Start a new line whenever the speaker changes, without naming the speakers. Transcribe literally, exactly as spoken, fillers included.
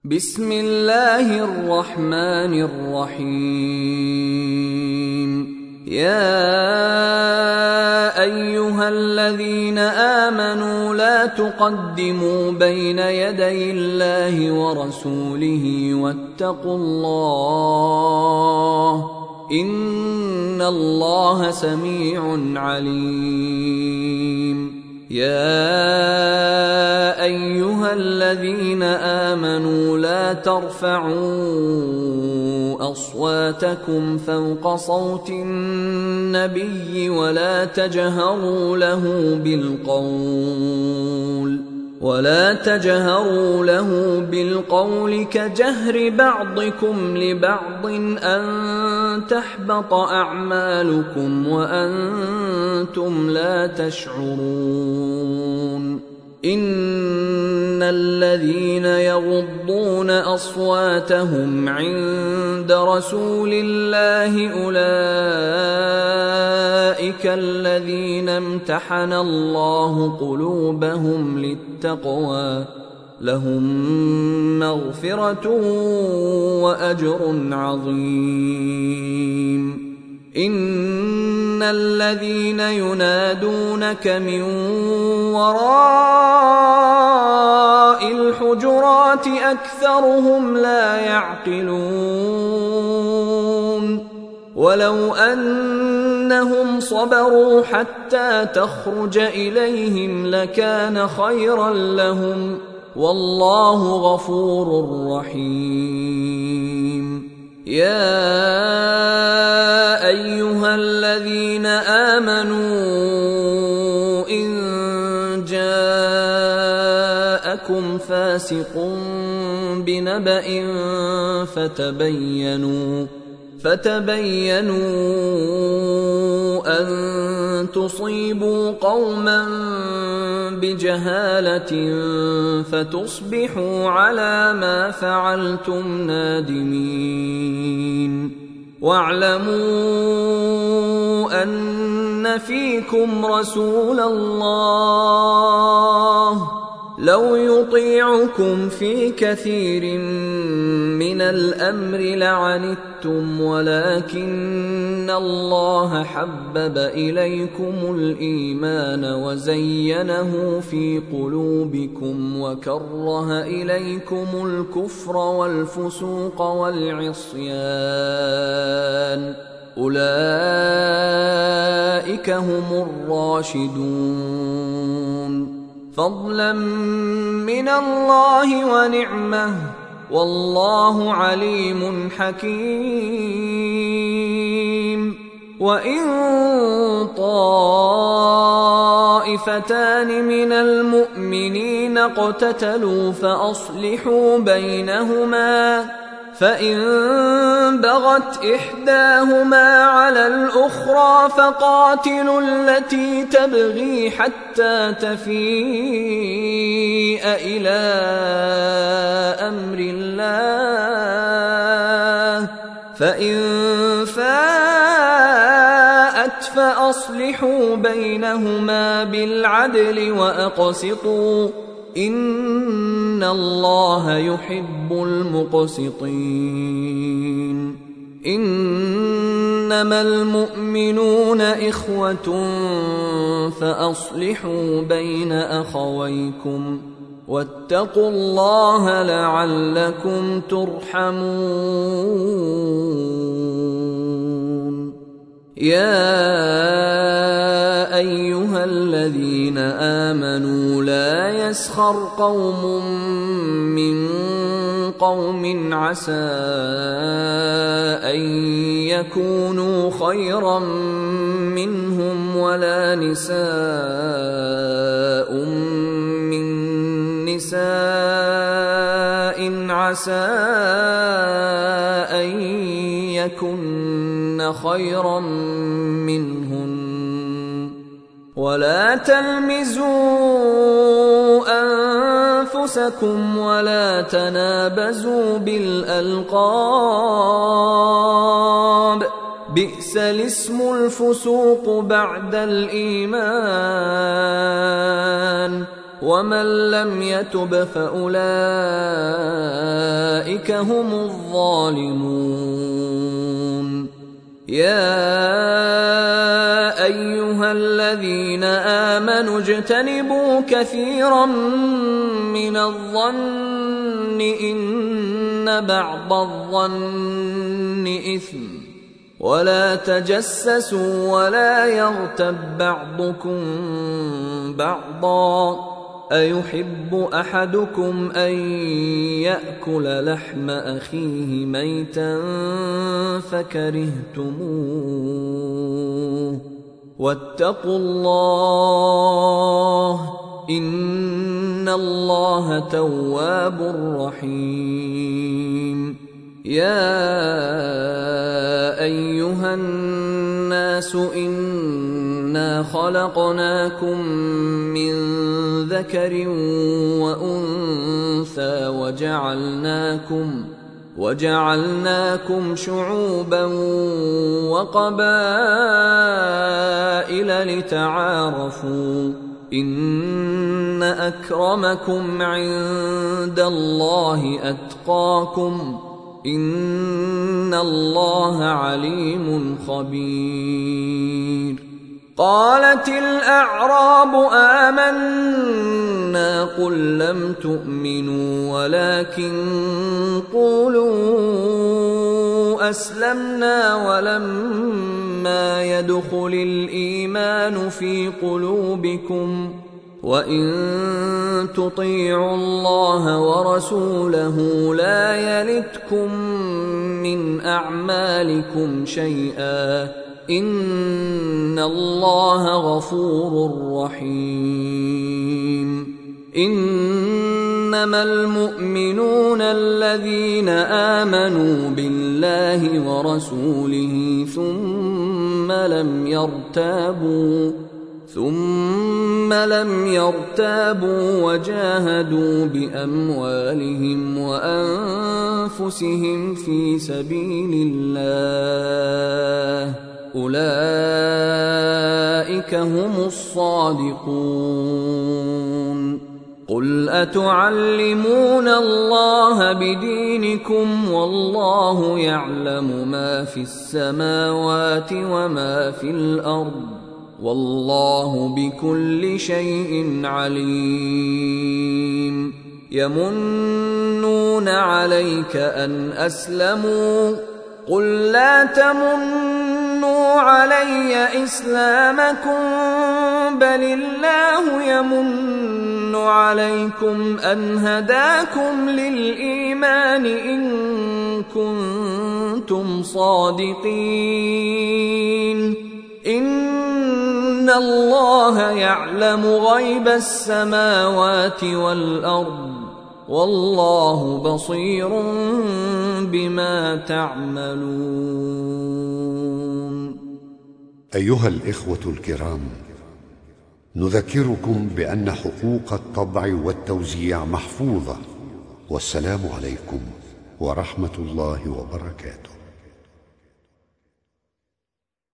بسم الله الرحمن الرحيم. يا أيها الذين آمنوا لا تقدموا بين يدي الله ورسوله واتقوا الله إن الله سميع عليم. يا أيها الذين آمنوا لا ترفعوا أصواتكم فوق صوت النبي ولا تجهروا له بالقول ولا تجهروا له بالقول كجهر بعضكم لبعض أن تحبط أعمالكم وأنتم لا تشعرون. إن الذين يغضون أصواتهم عند رسول الله أولئك الذين امتحن الله قلوبهم للتقوى لهم مغفرة وأجر عظيم. إن الذين ينادونك من وراء الحجرات أكثرهم لا يعقلون. ولو أنهم صبروا حتى تخرج إليهم لكان خيرا لهم والله غفور رحيم. يا أيها الذين آمنوا إن جاءكم فاسق بنبأ فتبينوا فتبينوا أن تصيبوا قوما بجهالة فتصبحوا على ما فعلتم نادمين. واعلموا أن فيكم رسول الله لو يطيعكم في كثير من الأمر لعنتم ولكن الله حبب إليكم الإيمان وزينه في قلوبكم وكره إليكم الكفر والفسوق والعصيان أولئك هم الراشدون فضلا من الله ونعمه والله عليم حكيم. وإن طائفتان من المؤمنين اقتتلوا فأصلحوا بينهما فإن بغت إحداهما على الأخرى فقاتلوا التي تبغي حتى تفيء إلى أمر الله فإن فاءت فأصلحوا بينهما بالعدل وأقسطوا إن الله يحب المقسطين. إنما المؤمنون إخوة فأصلحوا بين أخويكم واتقوا الله لعلكم ترحمون. يا أيها الذين آمنوا لا يسخر قوم من قوم عسى أن يكونوا خيرا منهم ولا نساء من نساء عسى أن يكن خيرا منهن ولا تلمزوا أنفسكم ولا تنابزوا بالألقاب بئس الاسم الفسوق بعد الإيمان ومن لم يتب فأولئك أولئك هم الظالمون. يا أيها الذين آمنوا اجتنبوا كثيرا من الظن إن بعض الظن إثم ولا تجسسوا ولا يغتب بعضكم بعضا أيحب أحدكم أن يأكل لحم أخيه ميتا فكرهتموه واتقوا الله إن الله تواب رحيم. يا أيها الناس إنا خلقناكم من ذكر وأنثى وجعلناكم وجعلناكم شعوبا وقبائل لتعارفوا إن أكرمكم عند الله أتقاكم إن الله عليم خبير. قالت الأعراب آمنا قل لم تؤمنوا ولكن قولوا أسلمنا ولما يدخل الإيمان في قلوبكم وإن تطيعوا الله ورسوله لا يلتكم من أعمالكم شيئا إن الله غفور رحيم. إنما المؤمنون الذين آمنوا بالله ورسوله ثم لم يرتابوا ثم لم يرتابوا وجاهدوا بأموالهم وأنفسهم في سبيل الله أولئك هم الصادقون. قل أتعلمون الله بدينكم والله يعلم ما في السماوات وما في الأرض والله بكل شيء عليم. يمنون عليك أن أسلموا قل لا تمنوا علي إسلامكم بل الله يمن عليكم أن هداكم للإيمان إن كنتم صادقين. إن الله يعلم غيب السماوات والأرض والله بصير بما تعملون.
أيها الإخوة الكرام، نذكركم بأن حقوق الطبع والتوزيع محفوظة. والسلام عليكم ورحمة الله وبركاته.